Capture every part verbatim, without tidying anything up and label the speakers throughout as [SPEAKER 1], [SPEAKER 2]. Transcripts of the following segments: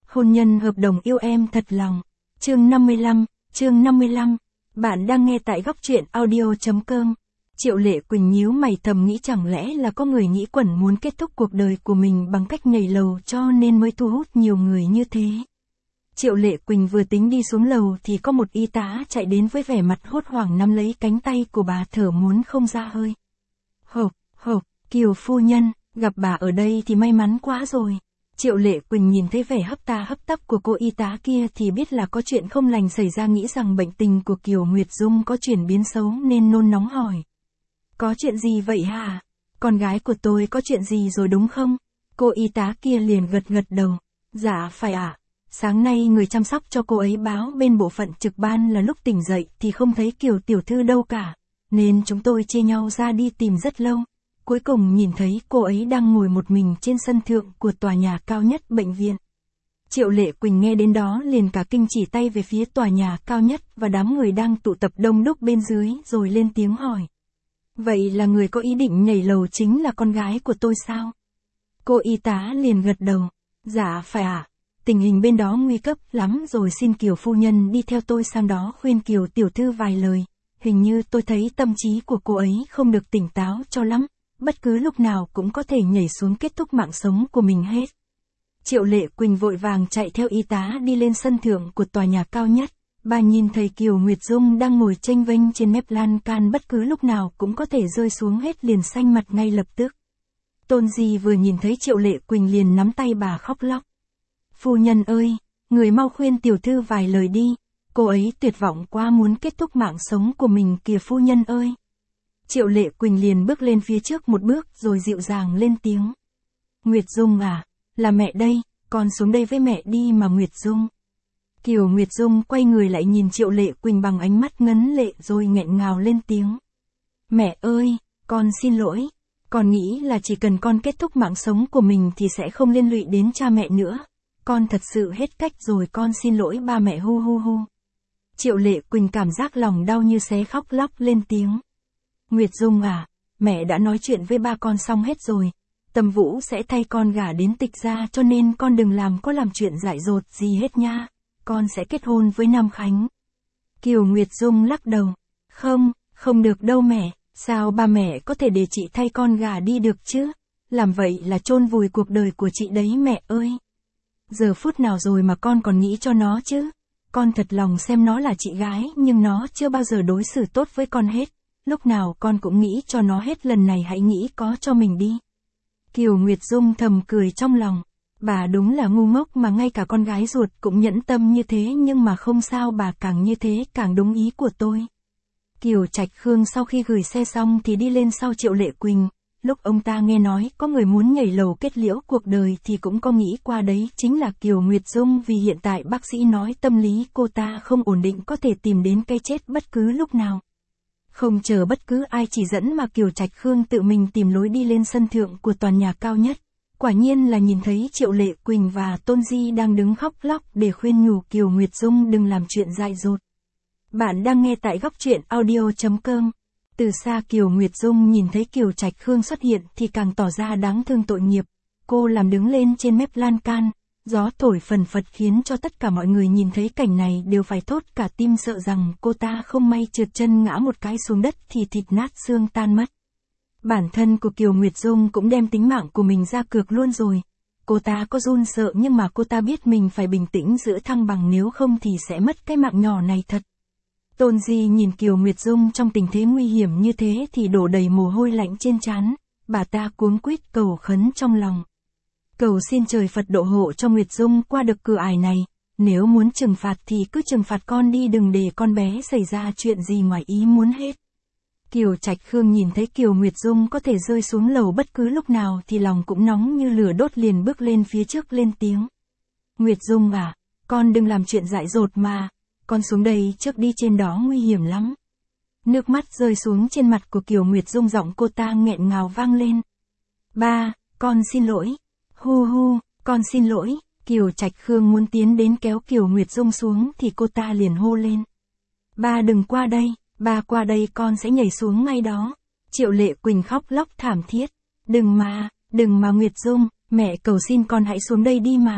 [SPEAKER 1] Hôn nhân hợp đồng yêu em thật lòng. Chương năm mươi lăm, chương năm mươi lăm. Bạn đang nghe tại góc truyện audio chấm com. Triệu Lệ Quỳnh nhíu mày thầm nghĩ chẳng lẽ là có người nghĩ quẩn muốn kết thúc cuộc đời của mình bằng cách nhảy lầu cho nên mới thu hút nhiều người như thế. Triệu Lệ Quỳnh vừa tính đi xuống lầu thì có một y tá chạy đến với vẻ mặt hốt hoảng nắm lấy cánh tay của bà thở muốn không ra hơi. Hộp, hộp, Kiều phu nhân, gặp bà ở đây thì may mắn quá rồi. Triệu Lệ Quỳnh nhìn thấy vẻ hấp ta hấp tấp của cô y tá kia thì biết là có chuyện không lành xảy ra, nghĩ rằng bệnh tình của Kiều Nguyệt Dung có chuyển biến xấu nên nôn nóng hỏi. Có chuyện gì vậy hả? Con gái của tôi có chuyện gì rồi đúng không? Cô y tá kia liền gật gật đầu. Dạ phải ạ. À. Sáng nay người chăm sóc cho cô ấy báo bên bộ phận trực ban là lúc tỉnh dậy thì không thấy Kiều tiểu thư đâu cả. Nên chúng tôi chia nhau ra đi tìm rất lâu. Cuối cùng nhìn thấy cô ấy đang ngồi một mình trên sân thượng của tòa nhà cao nhất bệnh viện. Triệu Lệ Quỳnh nghe đến đó liền cả kinh chỉ tay về phía tòa nhà cao nhất và đám người đang tụ tập đông đúc bên dưới rồi lên tiếng hỏi. Vậy là người có ý định nhảy lầu chính là con gái của tôi sao? Cô y tá liền gật đầu. Dạ phải ạ. À. Tình hình bên đó nguy cấp lắm rồi, xin Kiều phu nhân đi theo tôi sang đó khuyên Kiều tiểu thư vài lời. Hình như tôi thấy tâm trí của cô ấy không được tỉnh táo cho lắm. Bất cứ lúc nào cũng có thể nhảy xuống kết thúc mạng sống của mình hết. Triệu Lệ Quỳnh vội vàng chạy theo y tá đi lên sân thượng của tòa nhà cao nhất. Bà nhìn thấy Kiều Nguyệt Dung đang ngồi chênh vênh trên mép lan can, bất cứ lúc nào cũng có thể rơi xuống hết, liền xanh mặt ngay lập tức. Tôn Di vừa nhìn thấy Triệu Lệ Quỳnh liền nắm tay bà khóc lóc. Phu nhân ơi, người mau khuyên tiểu thư vài lời đi, cô ấy tuyệt vọng quá muốn kết thúc mạng sống của mình kìa phu nhân ơi. Triệu Lệ Quỳnh liền bước lên phía trước một bước rồi dịu dàng lên tiếng. Nguyệt Dung à, là mẹ đây, con xuống đây với mẹ đi mà Nguyệt Dung. Kiều Nguyệt Dung quay người lại nhìn Triệu Lệ Quỳnh bằng ánh mắt ngấn lệ rồi nghẹn ngào lên tiếng. Mẹ ơi, con xin lỗi, con nghĩ là chỉ cần con kết thúc mạng sống của mình thì sẽ không liên lụy đến cha mẹ nữa. Con thật sự hết cách rồi, con xin lỗi ba mẹ hu hu hu. Triệu Lệ Quỳnh cảm giác lòng đau như xé, khóc lóc lên tiếng. Nguyệt Dung à, mẹ đã nói chuyện với ba con xong hết rồi. Tâm Vũ sẽ thay con gả đến Tịch gia cho nên con đừng làm có làm chuyện dại dột gì hết nha. Con sẽ kết hôn với Nam Khánh. Kiều Nguyệt Dung lắc đầu. Không, không được đâu mẹ, sao ba mẹ có thể để chị thay con gả đi được chứ? Làm vậy là chôn vùi cuộc đời của chị đấy mẹ ơi. Giờ phút nào rồi mà con còn nghĩ cho nó chứ? Con thật lòng xem nó là chị gái nhưng nó chưa bao giờ đối xử tốt với con hết. Lúc nào con cũng nghĩ cho nó hết, lần này hãy nghĩ có cho mình đi. Kiều Nguyệt Dung thầm cười trong lòng. Bà đúng là ngu ngốc mà ngay cả con gái ruột cũng nhẫn tâm như thế, nhưng mà không sao, bà càng như thế càng đúng ý của tôi. Kiều Trạch Khương sau khi gửi xe xong thì đi lên sau Triệu Lệ Quỳnh. Lúc ông ta nghe nói có người muốn nhảy lầu kết liễu cuộc đời thì cũng có nghĩ qua đấy chính là Kiều Nguyệt Dung, vì hiện tại bác sĩ nói tâm lý cô ta không ổn định, có thể tìm đến cái chết bất cứ lúc nào. Không chờ bất cứ ai chỉ dẫn mà Kiều Trạch Khương tự mình tìm lối đi lên sân thượng của tòa nhà cao nhất. Quả nhiên là nhìn thấy Triệu Lệ Quỳnh và Tôn Di đang đứng khóc lóc để khuyên nhủ Kiều Nguyệt Dung đừng làm chuyện dại dột. Bạn đang nghe tại góc truyện audio chấm com. Từ xa Kiều Nguyệt Dung nhìn thấy Kiều Trạch Khương xuất hiện thì càng tỏ ra đáng thương tội nghiệp. Cô làm đứng lên trên mép lan can, gió thổi phần phật khiến cho tất cả mọi người nhìn thấy cảnh này đều phải thốt cả tim, sợ rằng cô ta không may trượt chân ngã một cái xuống đất thì thịt nát xương tan mất. Bản thân của Kiều Nguyệt Dung cũng đem tính mạng của mình ra cược luôn rồi. Cô ta có run sợ nhưng mà cô ta biết mình phải bình tĩnh giữ thăng bằng, nếu không thì sẽ mất cái mạng nhỏ này thật. Tôn Di nhìn Kiều Nguyệt Dung trong tình thế nguy hiểm như thế thì đổ đầy mồ hôi lạnh trên trán. Bà ta cuống quýt cầu khấn trong lòng. Cầu xin trời Phật độ hộ cho Nguyệt Dung qua được cửa ải này. Nếu muốn trừng phạt thì cứ trừng phạt con đi, đừng để con bé xảy ra chuyện gì ngoài ý muốn hết. Kiều Trạch Khương nhìn thấy Kiều Nguyệt Dung có thể rơi xuống lầu bất cứ lúc nào thì lòng cũng nóng như lửa đốt, liền bước lên phía trước lên tiếng. Nguyệt Dung à, con đừng làm chuyện dại dột mà, con xuống đây trước đi, trên đó nguy hiểm lắm. Nước mắt rơi xuống trên mặt của Kiều Nguyệt Dung, giọng cô ta nghẹn ngào vang lên. Ba, con xin lỗi. Hu hu, con xin lỗi. Kiều Trạch Khương muốn tiến đến kéo Kiều Nguyệt Dung xuống thì cô ta liền hô lên. Ba đừng qua đây. Ba qua đây con sẽ nhảy xuống ngay đó. Triệu Lệ Quỳnh khóc lóc thảm thiết. Đừng mà, đừng mà Nguyệt Dung, mẹ cầu xin con hãy xuống đây đi mà.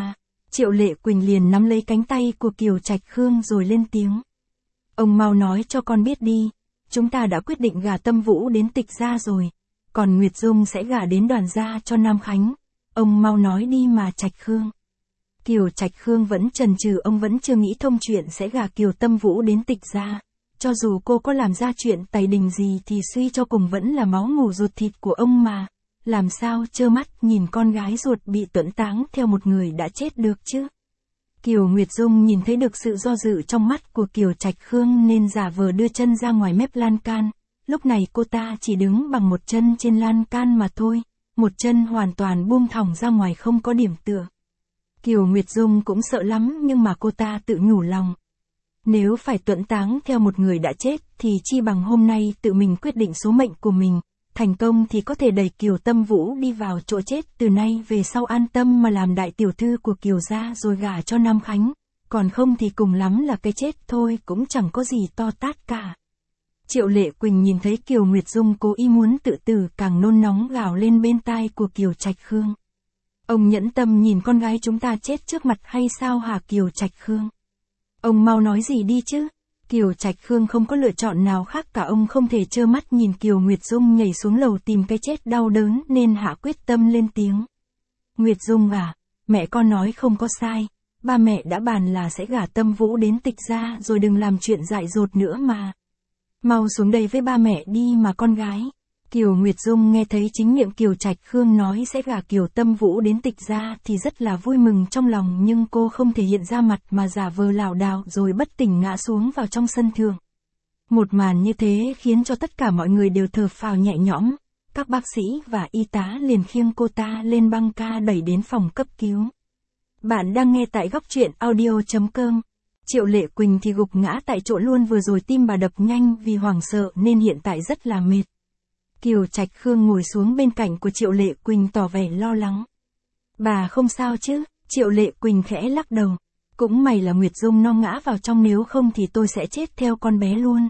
[SPEAKER 1] Triệu Lệ Quỳnh liền nắm lấy cánh tay của Kiều Trạch Khương rồi lên tiếng. Ông mau nói cho con biết đi, chúng ta đã quyết định gả Tâm Vũ đến Tịch gia rồi, còn Nguyệt Dung sẽ gả đến Đoàn gia cho Nam Khánh. Ông mau nói đi mà Trạch Khương. Kiều Trạch Khương vẫn chần chừ, ông vẫn chưa nghĩ thông chuyện sẽ gả Kiều Tâm Vũ đến Tịch gia. Cho dù cô có làm ra chuyện tày đình gì thì suy cho cùng vẫn là máu mủ ruột thịt của ông mà. Làm sao trơ mắt nhìn con gái ruột bị tuẫn táng theo một người đã chết được chứ? Kiều Nguyệt Dung nhìn thấy được sự do dự trong mắt của Kiều Trạch Khương nên giả vờ đưa chân ra ngoài mép lan can. Lúc này cô ta chỉ đứng bằng một chân trên lan can mà thôi, một chân hoàn toàn buông thõng ra ngoài không có điểm tựa. Kiều Nguyệt Dung cũng sợ lắm nhưng mà cô ta tự nhủ lòng. Nếu phải tuẫn táng theo một người đã chết thì chi bằng hôm nay tự mình quyết định số mệnh của mình. Thành công thì có thể đẩy Kiều Tâm Vũ đi vào chỗ chết, từ nay về sau an tâm mà làm đại tiểu thư của Kiều gia rồi gả cho Nam Khánh, còn không thì cùng lắm là cái chết thôi, cũng chẳng có gì to tát cả. Triệu Lệ Quỳnh nhìn thấy Kiều Nguyệt Dung cố ý muốn tự tử càng nôn nóng gào lên bên tai của Kiều Trạch Khương. Ông nhẫn tâm nhìn con gái chúng ta chết trước mặt hay sao hả Kiều Trạch Khương? Ông mau nói gì đi chứ? Kiều Trạch Khương không có lựa chọn nào khác cả, ông không thể trơ mắt nhìn Kiều Nguyệt Dung nhảy xuống lầu tìm cái chết đau đớn nên hạ quyết tâm lên tiếng. Nguyệt Dung à, mẹ con nói không có sai, ba mẹ đã bàn là sẽ gả Tâm Vũ đến Tịch gia rồi, đừng làm chuyện dại dột nữa mà. Mau xuống đây với ba mẹ đi mà con gái. Kiều Nguyệt Dung nghe thấy chính miệng Kiều Trạch Khương nói sẽ gả Kiều Tâm Vũ đến Tịch gia thì rất là vui mừng trong lòng, nhưng cô không thể hiện ra mặt mà giả vờ lảo đảo rồi bất tỉnh ngã xuống vào trong sân thượng. Một màn như thế khiến cho tất cả mọi người đều thở phào nhẹ nhõm, các bác sĩ và y tá liền khiêng cô ta lên băng ca đẩy đến phòng cấp cứu. Bạn đang nghe tại góc truyện audio chấm com. Triệu Lệ Quỳnh thì gục ngã tại chỗ luôn, vừa rồi tim bà đập nhanh vì hoảng sợ nên hiện tại rất là mệt. Kiều Trạch Khương ngồi xuống bên cạnh của Triệu Lệ Quỳnh tỏ vẻ lo lắng. Bà không sao chứ? Triệu Lệ Quỳnh khẽ lắc đầu. Cũng may là Nguyệt Dung nó ngã vào trong, nếu không thì tôi sẽ chết theo con bé luôn.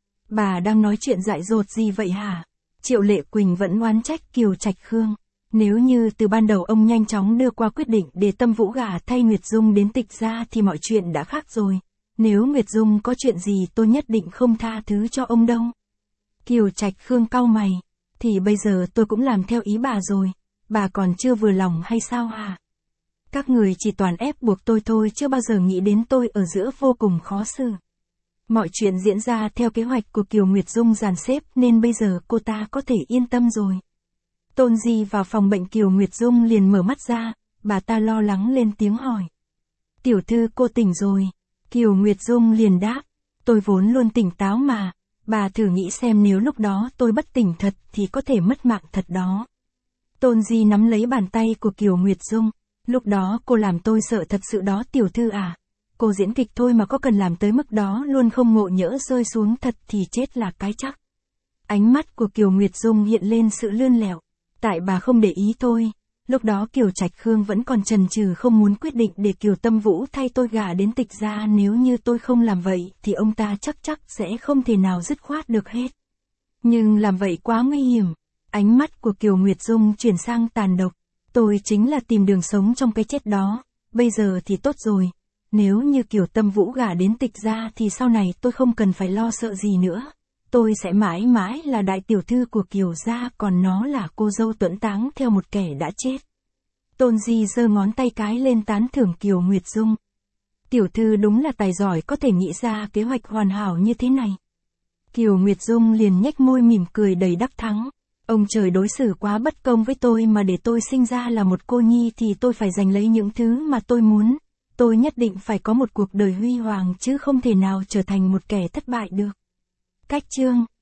[SPEAKER 1] Bà đang nói chuyện dại dột gì vậy hả? Triệu Lệ Quỳnh vẫn oán trách Kiều Trạch Khương. Nếu như từ ban đầu ông nhanh chóng đưa qua quyết định để Tâm Vũ gả thay Nguyệt Dung đến Tịch gia thì mọi chuyện đã khác rồi. Nếu Nguyệt Dung có chuyện gì tôi nhất định không tha thứ cho ông đâu. Kiều Trạch Khương cau mày. Thì bây giờ tôi cũng làm theo ý bà rồi. Bà còn chưa vừa lòng hay sao hả? Các người chỉ toàn ép buộc tôi thôi, chưa bao giờ nghĩ đến tôi ở giữa vô cùng khó xử. Mọi chuyện diễn ra theo kế hoạch của Kiều Nguyệt Dung dàn xếp nên bây giờ cô ta có thể yên tâm rồi. Tôn Di vào phòng bệnh Kiều Nguyệt Dung liền mở mắt ra, bà ta lo lắng lên tiếng hỏi. Tiểu thư cô tỉnh rồi. Kiều Nguyệt Dung liền đáp. Tôi vốn luôn tỉnh táo mà. Bà thử nghĩ xem nếu lúc đó tôi bất tỉnh thật thì có thể mất mạng thật đó. Tôn Di nắm lấy bàn tay của Kiều Nguyệt Dung. Lúc đó cô làm tôi sợ thật sự đó tiểu thư à. Cô diễn kịch thôi mà có cần làm tới mức đó luôn không, ngộ nhỡ rơi xuống thật thì chết là cái chắc. Ánh mắt của Kiều Nguyệt Dung hiện lên sự lươn lẹo. Tại bà không để ý thôi. Lúc đó Kiều Trạch Khương vẫn còn chần chừ không muốn quyết định để Kiều Tâm Vũ thay tôi gả đến Tịch gia, nếu như tôi không làm vậy thì ông ta chắc chắc sẽ không thể nào dứt khoát được hết. Nhưng làm vậy quá nguy hiểm. Ánh mắt của Kiều Nguyệt Dung chuyển sang tàn độc. Tôi chính là tìm đường sống trong cái chết đó. Bây giờ thì tốt rồi. Nếu như Kiều Tâm Vũ gả đến Tịch gia thì sau này tôi không cần phải lo sợ gì nữa. Tôi sẽ mãi mãi là đại tiểu thư của Kiều gia, còn nó là cô dâu tuẫn táng theo một kẻ đã chết. Tôn Di giơ ngón tay cái lên tán thưởng Kiều Nguyệt Dung. Tiểu thư đúng là tài giỏi, có thể nghĩ ra kế hoạch hoàn hảo như thế này. Kiều Nguyệt Dung liền nhếch môi mỉm cười đầy đắc thắng. Ông trời đối xử quá bất công với tôi mà để tôi sinh ra là một cô nhi thì tôi phải giành lấy những thứ mà tôi muốn. Tôi nhất định phải có một cuộc đời huy hoàng chứ không thể nào trở thành một kẻ thất bại được. Cách chương